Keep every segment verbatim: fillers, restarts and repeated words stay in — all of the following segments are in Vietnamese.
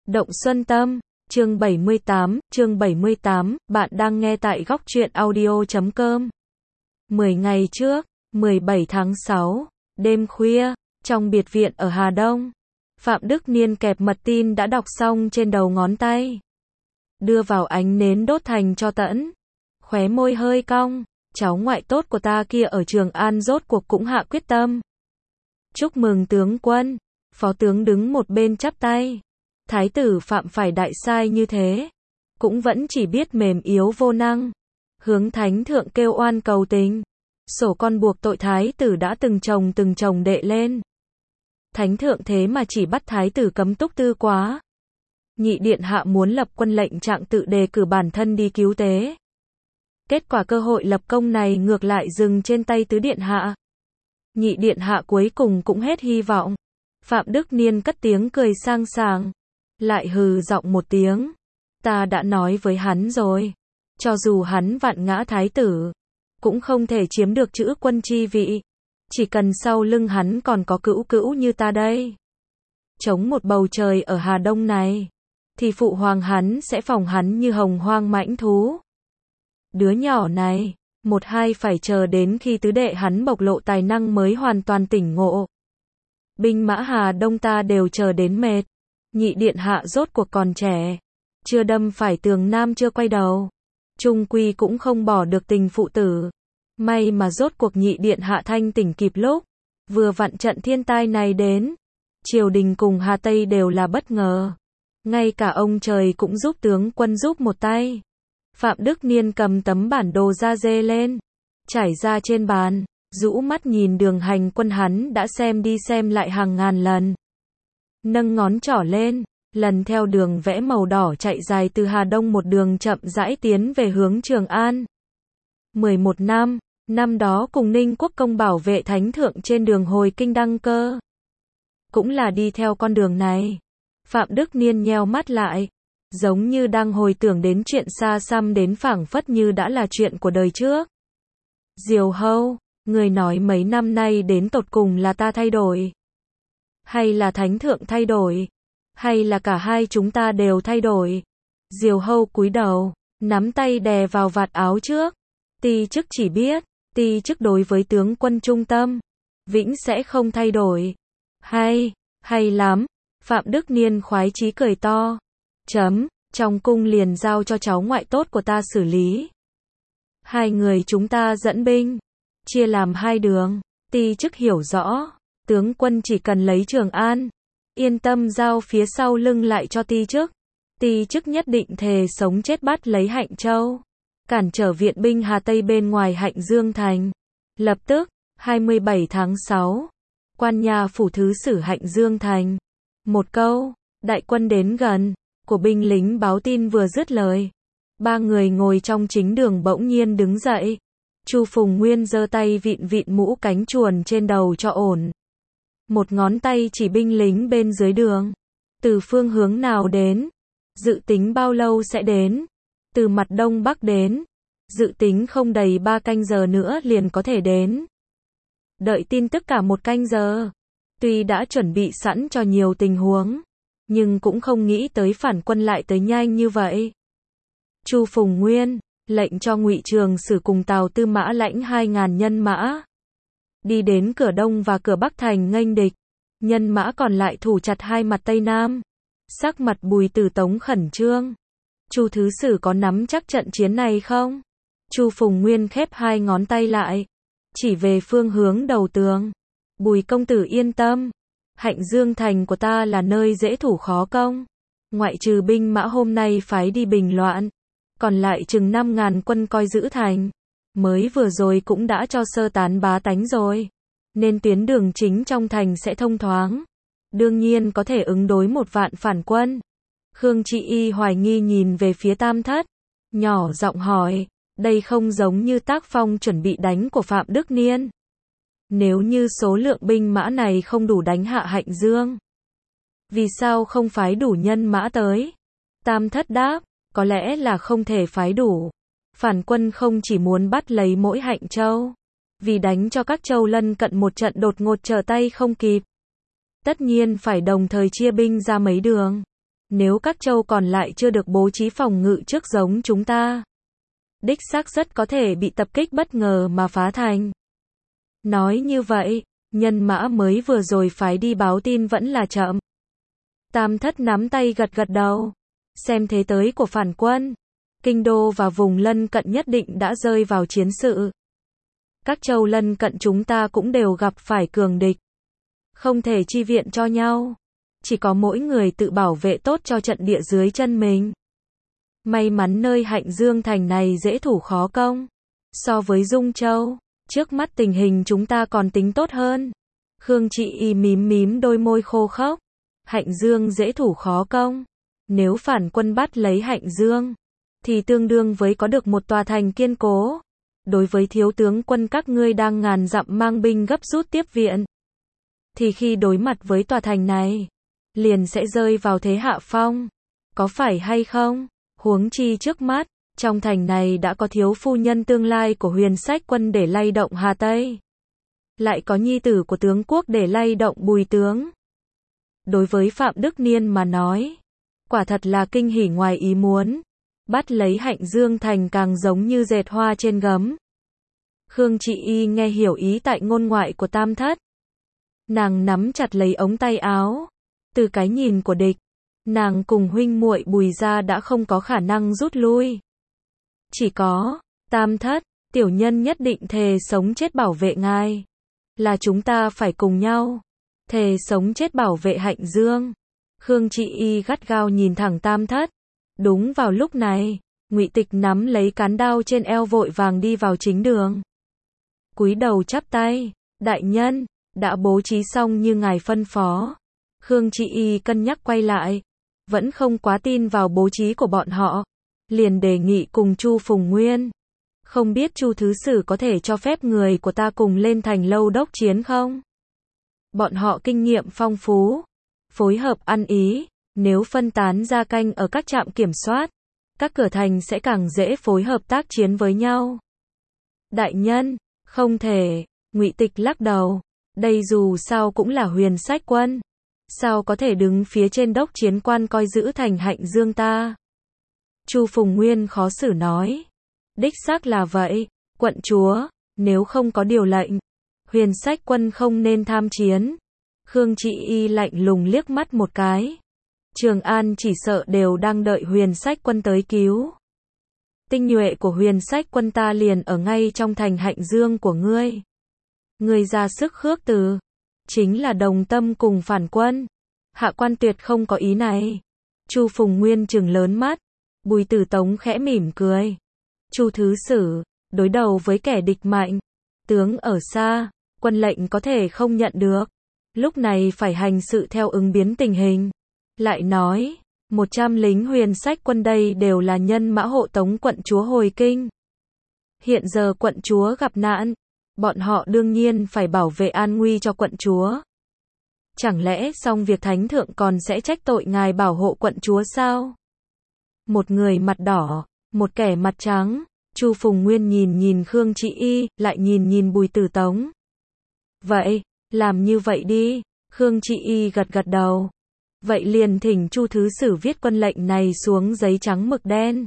Động Xuân Tâm, chương bảy mươi tám, chương bảy mươi tám, bạn đang nghe tại góc truyện audio chấm com. mười ngày trước, mười bảy tháng sáu, đêm khuya, trong biệt viện ở Hà Đông, Phạm Đức Niên kẹp mật tin đã đọc xong trên đầu ngón tay. Đưa vào ánh nến đốt thành tro tẫn. Khóe môi hơi cong, cháu ngoại tốt của ta kia ở Trường An rốt cuộc cũng hạ quyết tâm. Chúc mừng tướng quân, phó tướng đứng một bên chắp tay. Thái tử phạm phải đại sai như thế, cũng vẫn chỉ biết mềm yếu vô năng, hướng thánh thượng kêu oan cầu tình. Sổ con buộc tội thái tử đã từng chồng từng chồng đệ lên. Thánh thượng thế mà chỉ bắt thái tử cấm túc tư quá. Nhị điện hạ muốn lập quân lệnh trạng tự đề cử bản thân đi cứu tế. Kết quả cơ hội lập công này ngược lại dừng trên tay tứ điện hạ. Nhị điện hạ cuối cùng cũng hết hy vọng. Phạm Đức Niên cất tiếng cười sang sảng, lại hừ giọng một tiếng. Ta đã nói với hắn rồi, cho dù hắn vạn ngã thái tử, cũng không thể chiếm được chữ quân chi vị. Chỉ cần sau lưng hắn còn có cữu cữu như ta đây, chống một bầu trời ở Hà Đông này, thì phụ hoàng hắn sẽ phòng hắn như hồng hoang mãnh thú. Đứa nhỏ này, một hai phải chờ đến khi tứ đệ hắn bộc lộ tài năng mới hoàn toàn tỉnh ngộ. Binh mã Hà Đông ta đều chờ đến mệt. Nhị điện hạ rốt cuộc còn trẻ, chưa đâm phải tường nam chưa quay đầu, chung quy cũng không bỏ được tình phụ tử. May mà rốt cuộc nhị điện hạ thanh tỉnh kịp lúc, vừa vặn trận thiên tai này đến. Triều đình cùng Hà Tây đều là bất ngờ, ngay cả ông trời cũng giúp tướng quân giúp một tay. Phạm Đức Niên cầm tấm bản đồ da dê lên, trải ra trên bàn, rũ mắt nhìn đường hành quân hắn đã xem đi xem lại hàng ngàn lần. Nâng ngón trỏ lên, lần theo đường vẽ màu đỏ chạy dài từ Hà Đông một đường chậm rãi tiến về hướng Trường An. mười một năm, năm đó cùng Ninh Quốc công bảo vệ thánh thượng trên đường hồi kinh đăng cơ. Cũng là đi theo con đường này. Phạm Đức Niên nheo mắt lại, giống như đang hồi tưởng đến chuyện xa xăm đến phảng phất như đã là chuyện của đời trước. Diều Hâu, người nói mấy năm nay đến tột cùng là ta thay đổi, hay là thánh thượng thay đổi, hay là cả hai chúng ta đều thay đổi? Diều Hâu cúi đầu, nắm tay đè vào vạt áo trước. Ti chức chỉ biết, ti chức đối với tướng quân trung tâm, vĩnh sẽ không thay đổi. Hay, hay lắm. Phạm Đức Niên khoái chí cười to. Chấm, trong cung liền giao cho cháu ngoại tốt của ta xử lý. Hai người chúng ta dẫn binh, chia làm hai đường. Ti chức hiểu rõ, tướng quân chỉ cần lấy Trường An, yên tâm giao phía sau lưng lại cho ti chức. Ti chức nhất định thề sống chết bắt lấy Hạnh Châu, cản trở viện binh Hà Tây bên ngoài Hạnh Dương thành. Lập tức, hai mươi bảy tháng sáu, quan nhà phủ thứ sử Hạnh Dương thành. Một câu, đại quân đến gần, của binh lính báo tin vừa dứt lời, ba người ngồi trong chính đường bỗng nhiên đứng dậy. Chu Phùng Nguyên giơ tay vịn vịn mũ cánh chuồn trên đầu cho ổn. Một ngón tay chỉ binh lính bên dưới đường. Từ phương hướng nào đến? Dự tính bao lâu sẽ đến? Từ mặt đông bắc đến. Dự tính không đầy ba canh giờ nữa liền có thể đến. Đợi tin tức cả một canh giờ. Tuy đã chuẩn bị sẵn cho nhiều tình huống, nhưng cũng không nghĩ tới phản quân lại tới nhanh như vậy. Chu Phùng Nguyên lệnh cho Ngụy Trường Sử cùng Tào Tư Mã lãnh hai ngàn nhân mã, đi đến cửa đông và cửa bắc thành nghênh địch. Nhân mã còn lại thủ chặt hai mặt tây nam. Sắc mặt Bùi Tử Tống khẩn trương. Chu thứ sử có nắm chắc trận chiến này không? Chu Phùng Nguyên khép hai ngón tay lại, chỉ về phương hướng đầu tường. Bùi công tử yên tâm, Hạnh Dương thành của ta là nơi dễ thủ khó công. Ngoại trừ binh mã hôm nay phái đi bình loạn, còn lại chừng năm ngàn quân coi giữ thành. Mới vừa rồi cũng đã cho sơ tán bá tánh rồi, nên tuyến đường chính trong thành sẽ thông thoáng. Đương nhiên có thể ứng đối một vạn phản quân. Khương Trị Y hoài nghi nhìn về phía Tam Thất, nhỏ giọng hỏi, đây không giống như tác phong chuẩn bị đánh của Phạm Đức Niên. Nếu như số lượng binh mã này không đủ đánh hạ Hạnh Dương, vì sao không phái đủ nhân mã tới? Tam Thất đáp, có lẽ là không thể phái đủ. Phản quân không chỉ muốn bắt lấy mỗi Hạnh Châu, vì đánh cho các châu lân cận một trận đột ngột trở tay không kịp. Tất nhiên phải đồng thời chia binh ra mấy đường. nếu các châu còn lại chưa được bố trí phòng ngự trước giống chúng ta, đích xác rất có thể bị tập kích bất ngờ mà phá thành. Nói như vậy, nhân mã mới vừa rồi phái đi báo tin vẫn là chậm. Tam Thất nắm tay gật gật đầu. Xem thế tới của phản quân, kinh đô và vùng lân cận nhất định đã rơi vào chiến sự. Các châu lân cận chúng ta cũng đều gặp phải cường địch. Không thể chi viện cho nhau. Chỉ có mỗi người tự bảo vệ tốt cho trận địa dưới chân mình. May mắn nơi Hạnh Dương thành này dễ thủ khó công. So với Dung Châu, trước mắt tình hình chúng ta còn tính tốt hơn. Khương Trị Y mím mím đôi môi khô khốc. Hạnh Dương dễ thủ khó công. Nếu phản quân bắt lấy Hạnh Dương, thì tương đương với có được một tòa thành kiên cố. Đối với thiếu tướng quân các ngươi đang ngàn dặm mang binh gấp rút tiếp viện, thì khi đối mặt với tòa thành này, liền sẽ rơi vào thế hạ phong. Có phải hay không? Huống chi trước mắt, trong thành này đã có thiếu phu nhân tương lai của Huyền Sách Quân để lay động Hà Tây. Lại có nhi tử của tướng quốc để lay động Bùi tướng. Đối với Phạm Đức Niên mà nói, quả thật là kinh hỉ ngoài ý muốn. Bắt lấy Hạnh Dương thành càng giống như dệt hoa trên gấm. Khương Trị Y nghe hiểu ý tại ngôn ngoại của Tam Thất. Nàng nắm chặt lấy ống tay áo. Từ cái nhìn của địch, nàng cùng huynh muội Bùi gia đã không có khả năng rút lui. Chỉ có, Tam Thất, tiểu nhân nhất định thề sống chết bảo vệ ngài. Là chúng ta phải cùng nhau. Thề sống chết bảo vệ Hạnh Dương. Khương Trị Y gắt gao nhìn thẳng Tam Thất. Đúng vào lúc này, Ngụy Tịch nắm lấy cán đao trên eo vội vàng đi vào chính đường. Cúi đầu chắp tay, đại nhân, đã bố trí xong như ngài phân phó. Khương Trị Y cân nhắc quay lại, vẫn không quá tin vào bố trí của bọn họ, liền đề nghị cùng Chu Phùng Nguyên. Không biết Chu thứ sử có thể cho phép người của ta cùng lên thành lâu đốc chiến không? Bọn họ kinh nghiệm phong phú, phối hợp ăn ý. Nếu phân tán ra canh ở các trạm kiểm soát, các cửa thành sẽ càng dễ phối hợp tác chiến với nhau. Đại nhân, không thể. Ngụy Tịch lắc đầu. Đây dù sao cũng là Huyền Sách Quân. Sao có thể đứng phía trên đốc chiến quan coi giữ thành Hạnh Dương ta? Chu Phùng Nguyên khó xử nói. Đích xác là vậy, quận chúa, nếu không có điều lệnh, Huyền Sách Quân không nên tham chiến. Khương Trị Y lạnh lùng liếc mắt một cái. Trường An chỉ sợ đều đang đợi Huyền Sách Quân tới cứu. Tinh nhuệ của Huyền Sách Quân ta liền ở ngay trong thành Hạnh Dương của ngươi. Ngươi ra sức khước từ, chính là đồng tâm cùng phản quân. Hạ quan tuyệt không có ý này. Chu Phùng Nguyên trừng lớn mắt. Bùi Tử Tống khẽ mỉm cười. Chu thứ sử, đối đầu với kẻ địch mạnh, tướng ở xa, quân lệnh có thể không nhận được. Lúc này phải hành sự theo ứng biến tình hình. Lại nói, một trăm lính Huyền Sách Quân đây đều là nhân mã hộ tống quận chúa hồi kinh. Hiện giờ quận chúa gặp nạn, bọn họ đương nhiên phải bảo vệ an nguy cho quận chúa. Chẳng lẽ xong việc thánh thượng còn sẽ trách tội ngài bảo hộ quận chúa sao? Một người mặt đỏ, một kẻ mặt trắng. Chu Phùng Nguyên nhìn nhìn Khương Trị Y, lại nhìn nhìn Bùi Tử Tống. Vậy, làm như vậy đi. Khương Trị Y gật gật đầu. Vậy liền thỉnh Chu thứ sử viết quân lệnh này xuống giấy trắng mực đen.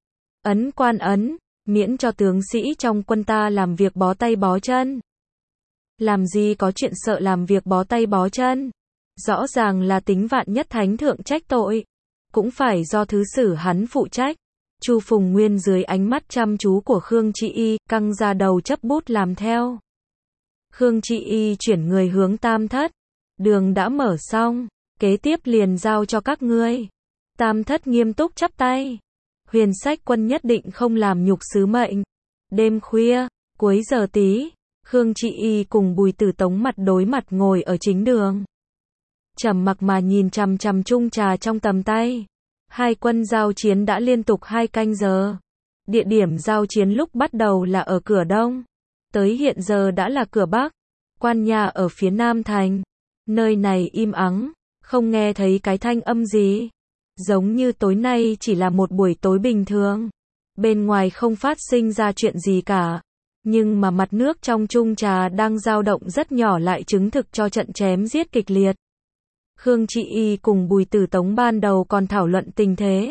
Ấn quan ấn, miễn cho tướng sĩ trong quân ta làm việc bó tay bó chân. Làm gì có chuyện sợ làm việc bó tay bó chân. Rõ ràng là tính vạn nhất thánh thượng trách tội, cũng phải do thứ sử hắn phụ trách. Chu Phùng Nguyên dưới ánh mắt chăm chú của Khương Trị Y, căng ra đầu chấp bút làm theo. Khương Trị Y chuyển người hướng Tam Thất. Đường đã mở xong, kế tiếp liền giao cho các ngươi. Tam Thất nghiêm túc chắp tay. Huyền Sách Quân nhất định không làm nhục sứ mệnh. Đêm khuya, cuối giờ tí, Khương Trị Y cùng Bùi Tử Tống mặt đối mặt ngồi ở chính đường. Trầm mặc mà nhìn chằm chằm chung trà trong tầm tay. Hai quân giao chiến đã liên tục hai canh giờ. Địa điểm giao chiến lúc bắt đầu là ở cửa đông, tới hiện giờ đã là cửa bắc. Quan nhà ở phía nam thành. Nơi này im ắng, không nghe thấy cái thanh âm gì. Giống như tối nay chỉ là một buổi tối bình thường. Bên ngoài không phát sinh ra chuyện gì cả. Nhưng mà mặt nước trong chung trà đang dao động rất nhỏ lại chứng thực cho trận chém giết kịch liệt. Khương Trị Y cùng Bùi Tử Tống ban đầu còn thảo luận tình thế.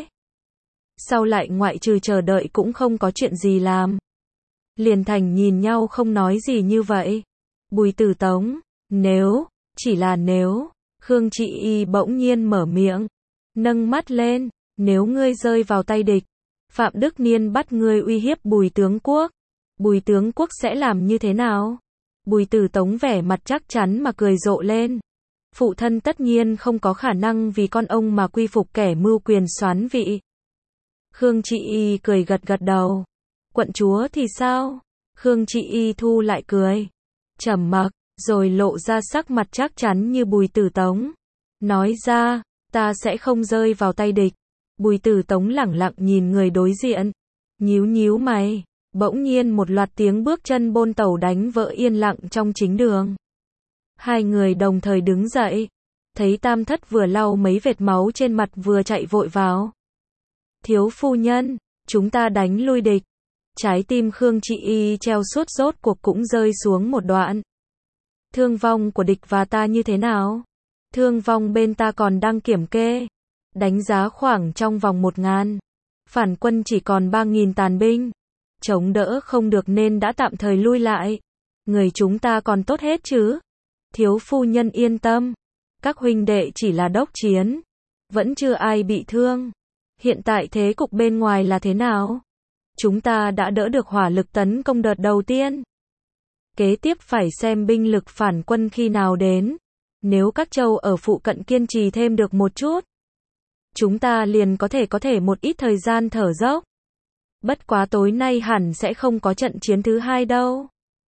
Sau lại ngoại trừ chờ đợi cũng không có chuyện gì làm. Liền thành nhìn nhau không nói gì như vậy. Bùi Tử Tống, nếu, chỉ là nếu, Khương Trị Y bỗng nhiên mở miệng, nâng mắt lên, nếu ngươi rơi vào tay địch, Phạm Đức Niên bắt ngươi uy hiếp Bùi tướng quốc, Bùi tướng quốc sẽ làm như thế nào? Bùi Tử Tống vẻ mặt chắc chắn mà cười rộ lên. Phụ thân tất nhiên không có khả năng vì con ông mà quy phục kẻ mưu quyền soán vị. Khương Trị Y cười gật gật đầu. Quận chúa thì sao? Khương Trị Y thu lại cười, trầm mặc, rồi lộ ra sắc mặt chắc chắn như Bùi Tử Tống. Nói ra, ta sẽ không rơi vào tay địch. Bùi Tử Tống lẳng lặng nhìn người đối diện, nhíu nhíu mày. Bỗng nhiên một loạt tiếng bước chân bôn tẩu đánh vỡ yên lặng trong chính đường. Hai người đồng thời đứng dậy. Thấy Tam Thất vừa lau mấy vệt máu trên mặt vừa chạy vội vào. Thiếu phu nhân, chúng ta đánh lui địch. Trái tim Khương Trị Y treo suốt rốt cuộc cũng rơi xuống một đoạn. Thương vong của địch và ta như thế nào? Thương vong bên ta còn đang kiểm kê. Đánh giá khoảng trong vòng một ngàn. Phản quân chỉ còn ba nghìn tàn binh. Chống đỡ không được nên đã tạm thời lui lại. Người chúng ta còn tốt hết chứ? Thiếu phu nhân yên tâm. Các huynh đệ chỉ là đốc chiến. Vẫn chưa ai bị thương. Hiện tại thế cục bên ngoài là thế nào? Chúng ta đã đỡ được hỏa lực tấn công đợt đầu tiên. Kế tiếp phải xem binh lực phản quân khi nào đến. Nếu các châu ở phụ cận kiên trì thêm được một chút, chúng ta liền có thể có thể một ít thời gian thở dốc. Bất quá tối nay hẳn sẽ không có trận chiến thứ hai đâu.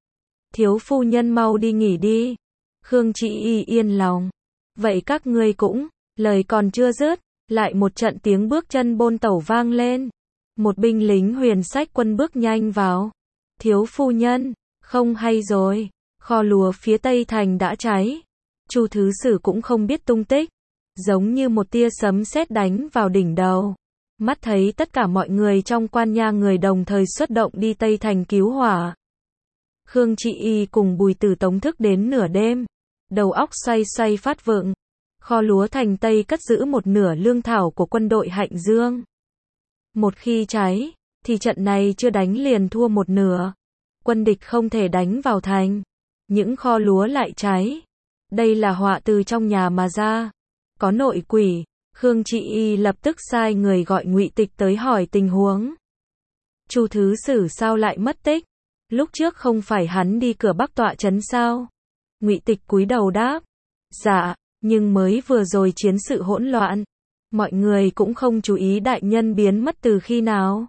Thiếu phu nhân mau đi nghỉ đi. Khương Trị Y yên lòng. Vậy các ngươi cũng, lời còn chưa dứt, lại một trận tiếng bước chân bôn tẩu vang lên. Một binh lính huyền sách quân bước nhanh vào. Thiếu phu nhân, không hay rồi, kho lúa phía tây thành đã cháy. Chu thứ sử cũng không biết tung tích, giống như một tia sấm sét đánh vào đỉnh đầu. Mắt thấy tất cả mọi người trong quan nha người đồng thời xuất động đi Tây Thành cứu hỏa. Khương Trị Y cùng Bùi Tử Tống thức đến nửa đêm, đầu óc xoay xoay phát vựng. Kho lúa thành Tây cất giữ một nửa lương thảo của quân đội Hạnh Dương. Một khi cháy, thì trận này chưa đánh liền thua một nửa. Quân địch không thể đánh vào thành, những kho lúa lại cháy. Đây là họa từ trong nhà mà ra. Có nội quỷ. Khương Trị Y lập tức sai người gọi Ngụy Tịch tới hỏi tình huống. Chu thứ sử sao lại mất tích? Lúc trước không phải hắn đi cửa Bắc tọa trấn sao? Ngụy Tịch cúi đầu đáp. Dạ, nhưng mới vừa rồi chiến sự hỗn loạn. Mọi người cũng không chú ý đại nhân biến mất từ khi nào.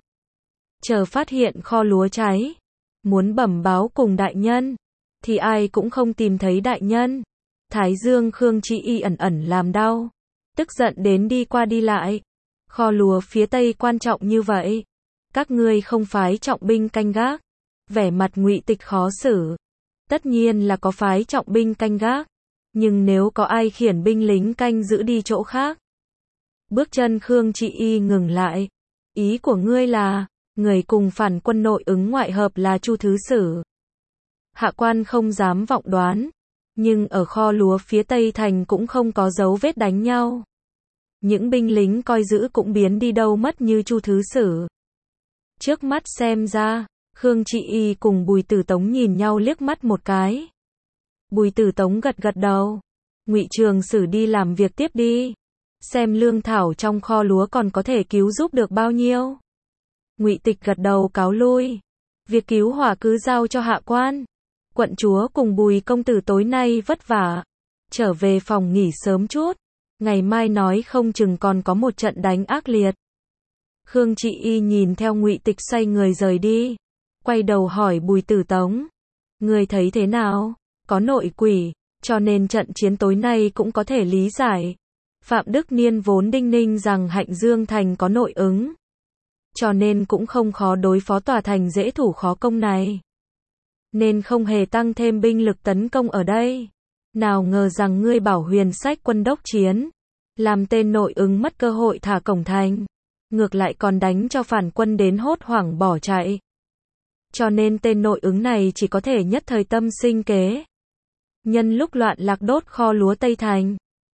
Chờ phát hiện kho lúa cháy. Muốn bẩm báo cùng đại nhân. Thì ai cũng không tìm thấy đại nhân. Thái dương Khương Trị Y ẩn ẩn làm đau. Tức giận đến đi qua đi lại. Kho lúa phía tây quan trọng như vậy. Các ngươi không phái trọng binh canh gác. Vẻ mặt Ngụy Tịch khó xử. Tất nhiên là có phái trọng binh canh gác. Nhưng nếu có ai khiển binh lính canh giữ đi chỗ khác. Bước chân Khương Trị Y ngừng lại. Ý của ngươi là, người cùng phản quân nội ứng ngoại hợp là Chu thứ sử. Hạ quan không dám vọng đoán. Nhưng ở kho lúa phía tây thành cũng không có dấu vết đánh nhau. Những binh lính coi giữ cũng biến đi đâu mất như Chu thứ sử. Trước mắt xem ra, Khương Trị Y cùng Bùi Tử Tống nhìn nhau liếc mắt một cái. Bùi Tử Tống gật gật đầu. Ngụy Trường Sử đi làm việc tiếp đi. Xem lương thảo trong kho lúa còn có thể cứu giúp được bao nhiêu. Ngụy Tịch gật đầu cáo lui. Việc cứu hỏa cứ giao cho hạ quan. Quận chúa cùng Bùi công tử tối nay vất vả. Trở về phòng nghỉ sớm chút. Ngày mai nói không chừng còn có một trận đánh ác liệt. Khương Trị Y nhìn theo Ngụy Tịch xoay người rời đi. Quay đầu hỏi Bùi Tử Tống. Người thấy thế nào? Có nội quỷ, cho nên trận chiến tối nay cũng có thể lý giải. Phạm Đức Niên vốn đinh ninh rằng Hạnh Dương thành có nội ứng. Cho nên cũng không khó đối phó tòa thành dễ thủ khó công này. Nên không hề tăng thêm binh lực tấn công ở đây. Nào ngờ rằng ngươi bảo huyền sách quân đốc chiến. Làm tên nội ứng mất cơ hội thả cổng thành. Ngược lại còn đánh cho phản quân đến hốt hoảng bỏ chạy. Cho nên tên nội ứng này chỉ có thể nhất thời tâm sinh kế. Nhân lúc loạn lạc đốt kho lúa Tây Thành.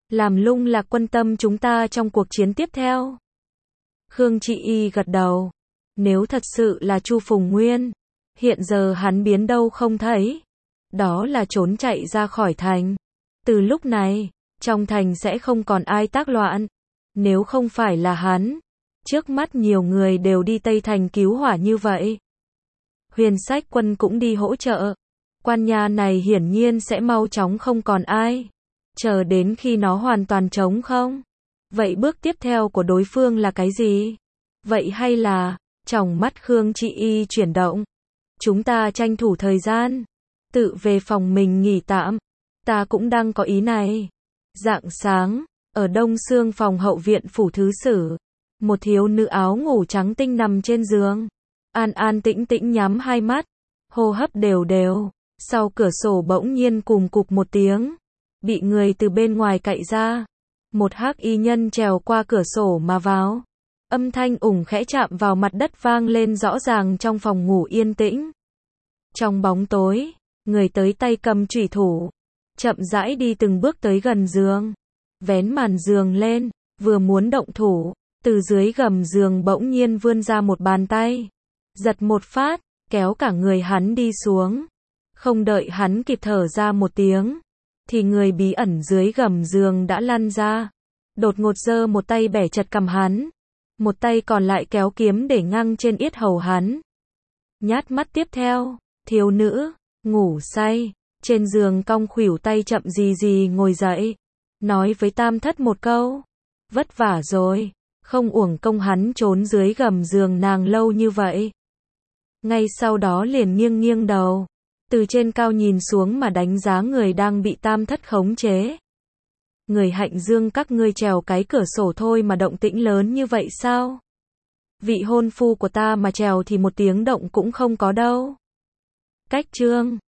làm lung lạc quân tâm chúng ta trong cuộc chiến tiếp theo. Khương Trị Y gật đầu. Nếu thật sự là Chu Phùng Nguyên, hiện giờ hắn biến đâu không thấy. Đó là trốn chạy ra khỏi thành. Từ lúc này, trong thành sẽ không còn ai tác loạn. Nếu không phải là hắn, trước mắt nhiều người đều đi Tây Thành cứu hỏa như vậy. Huyền Sách Quân cũng đi hỗ trợ. Quan nhà này hiển nhiên sẽ mau chóng không còn ai. Chờ đến khi nó hoàn toàn trống không. Vậy bước tiếp theo của đối phương là cái gì? Vậy hay là, tròng mắt Khương Trị Y chuyển động. Chúng ta tranh thủ thời gian. Tự về phòng mình nghỉ tạm. Ta cũng đang có ý này. Rạng sáng, ở đông xương phòng hậu viện phủ thứ sử. Một thiếu nữ áo ngủ trắng tinh nằm trên giường. An an tĩnh tĩnh nhắm hai mắt. Hô hấp đều đều. Sau cửa sổ bỗng nhiên cùm cụp một tiếng. Bị người từ bên ngoài cạy ra. Một hắc y nhân trèo qua cửa sổ mà vào. Âm thanh ủng khẽ chạm vào mặt đất vang lên rõ ràng trong phòng ngủ yên tĩnh. Trong bóng tối, người tới tay cầm chủy thủ. Chậm rãi đi từng bước tới gần giường. Vén màn giường lên, vừa muốn động thủ. Từ dưới gầm giường bỗng nhiên vươn ra một bàn tay. Giật một phát, kéo cả người hắn đi xuống. Không đợi hắn kịp thở ra một tiếng. Thì người bí ẩn dưới gầm giường đã lăn ra. Đột ngột giơ một tay bẻ chặt cằm hắn. Một tay còn lại kéo kiếm để ngăng trên yết hầu hắn. Nhát mắt tiếp theo, thiếu nữ, ngủ say, trên giường cong khuỷu tay chậm gì gì ngồi dậy. Nói với Tam Thất một câu. Vất vả rồi, không uổng công hắn trốn dưới gầm giường nàng lâu như vậy. Ngay sau đó liền nghiêng nghiêng đầu. Từ trên cao nhìn xuống mà đánh giá người đang bị Tam Thất khống chế. Người Hạnh Dương các ngươi trèo cái cửa sổ thôi mà động tĩnh lớn như vậy sao? Vị hôn phu của ta mà trèo thì một tiếng động cũng không có đâu. Cách chương